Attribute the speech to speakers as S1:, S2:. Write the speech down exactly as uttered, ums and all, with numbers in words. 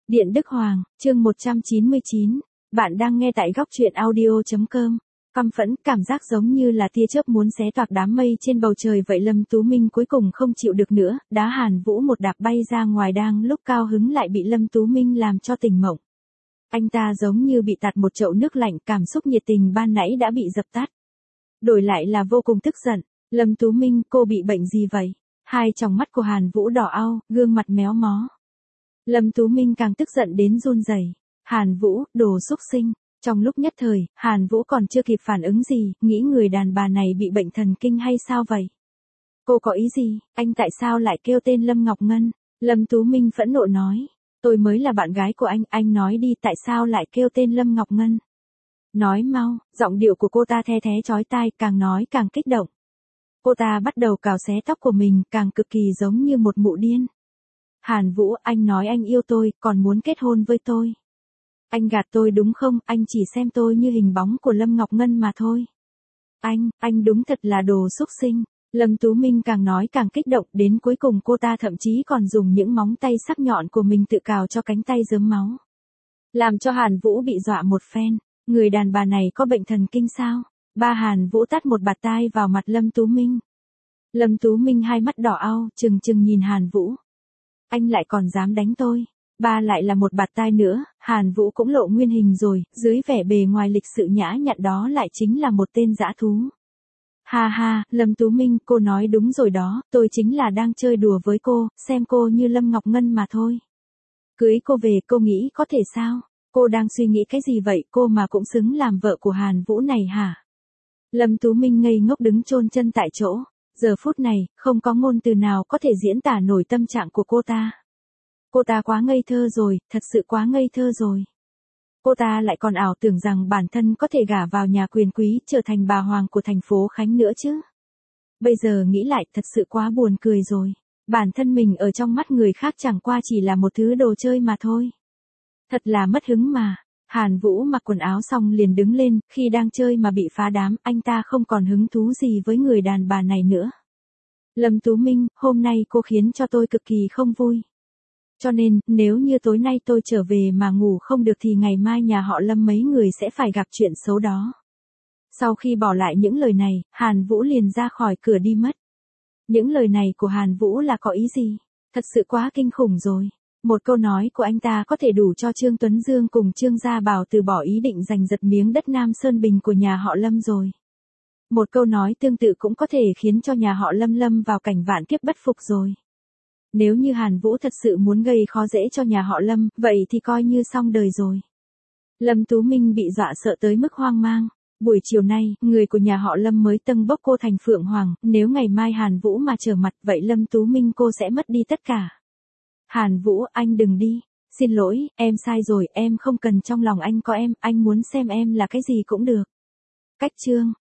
S1: Điện Đức Hoàng, chương một trăm chín mươi chín. Bạn đang nghe tại góc truyện audio chấm com. Căm phẫn, cảm giác giống như là tia chớp muốn xé toạc đám mây trên bầu trời vậy. Lâm Tú Minh cuối cùng không chịu được nữa, đá Hàn Vũ một đạp bay ra ngoài. Đang lúc cao hứng lại bị Lâm Tú Minh làm cho tỉnh mộng. Anh ta giống như bị tạt một chậu nước lạnh, cảm xúc nhiệt tình ban nãy đã bị dập tắt. Đổi lại là vô cùng tức giận. Lâm Tú Minh, cô bị bệnh gì vậy? Hai tròng mắt của Hàn Vũ đỏ au, gương mặt méo mó. Lâm Tú Minh càng tức giận đến run rẩy. Hàn Vũ, đồ xúc sinh. Trong lúc nhất thời, Hàn Vũ còn chưa kịp phản ứng gì, nghĩ người đàn bà này bị bệnh thần kinh hay sao vậy? Cô có ý gì? Anh tại sao lại kêu tên Lâm Ngọc Ngân? Lâm Tú Minh phẫn nộ nói. Tôi mới là bạn gái của anh, anh nói đi, tại sao lại kêu tên Lâm Ngọc Ngân? Nói mau. Giọng điệu của cô ta the thé chói tai, càng nói càng kích động. Cô ta bắt đầu cào xé tóc của mình, càng cực kỳ giống như một mụ điên. Hàn Vũ, anh nói anh yêu tôi, còn muốn kết hôn với tôi. Anh gạt tôi đúng không? Anh chỉ xem tôi như hình bóng của Lâm Ngọc Ngân mà thôi. Anh, anh đúng thật là đồ xúc sinh. Lâm Tú Minh càng nói càng kích động, đến cuối cùng cô ta thậm chí còn dùng những móng tay sắc nhọn của mình tự cào cho cánh tay rớm máu. Làm cho Hàn Vũ bị dọa một phen. Người đàn bà này có bệnh thần kinh sao? Ba Hàn Vũ tát một bạt tai vào mặt Lâm Tú Minh. Lâm Tú Minh hai mắt đỏ au, trừng trừng nhìn Hàn Vũ. Anh lại còn dám đánh tôi. Ba lại là một bạt tai nữa, Hàn Vũ cũng lộ nguyên hình rồi, dưới vẻ bề ngoài lịch sự nhã nhặn đó lại chính là một tên dã thú. Ha ha, Lâm Tú Minh, cô nói đúng rồi đó, tôi chính là đang chơi đùa với cô, xem cô như Lâm Ngọc Ngân mà thôi. Cưới cô về cô nghĩ có thể sao? Cô đang suy nghĩ cái gì vậy, cô mà cũng xứng làm vợ của Hàn Vũ này hả? Lâm Tú Minh ngây ngốc đứng chôn chân tại chỗ. Giờ phút này, không có ngôn từ nào có thể diễn tả nổi tâm trạng của cô ta. Cô ta quá ngây thơ rồi, thật sự quá ngây thơ rồi. Cô ta lại còn ảo tưởng rằng bản thân có thể gả vào nhà quyền quý, trở thành bà hoàng của thành phố Khánh nữa chứ. Bây giờ nghĩ lại thật sự quá buồn cười rồi. Bản thân mình ở trong mắt người khác chẳng qua chỉ là một thứ đồ chơi mà thôi. Thật là mất hứng mà. Hàn Vũ mặc quần áo xong liền đứng lên, khi đang chơi mà bị phá đám, anh ta không còn hứng thú gì với người đàn bà này nữa. Lâm Tú Minh, hôm nay cô khiến cho tôi cực kỳ không vui. Cho nên, nếu như tối nay tôi trở về mà ngủ không được thì ngày mai nhà họ Lâm mấy người sẽ phải gặp chuyện xấu đó. Sau khi bỏ lại những lời này, Hàn Vũ liền ra khỏi cửa đi mất. Những lời này của Hàn Vũ là có ý gì? Thật sự quá kinh khủng rồi. Một câu nói của anh ta có thể đủ cho Trương Tuấn Dương cùng Trương Gia Bảo từ bỏ ý định giành giật miếng đất Nam Sơn Bình của nhà họ Lâm rồi. Một câu nói tương tự cũng có thể khiến cho nhà họ Lâm lâm vào cảnh vạn kiếp bất phục rồi. Nếu như Hàn Vũ thật sự muốn gây khó dễ cho nhà họ Lâm, vậy thì coi như xong đời rồi. Lâm Tú Minh bị dọa sợ tới mức hoang mang. Buổi chiều nay, người của nhà họ Lâm mới tâng bốc cô thành Phượng Hoàng, nếu ngày mai Hàn Vũ mà trở mặt vậy Lâm Tú Minh cô sẽ mất đi tất cả. Hàn Vũ, anh đừng đi. Xin lỗi, em sai rồi, em không cần trong lòng anh có em, anh muốn xem em là cái gì cũng được. Cách chương.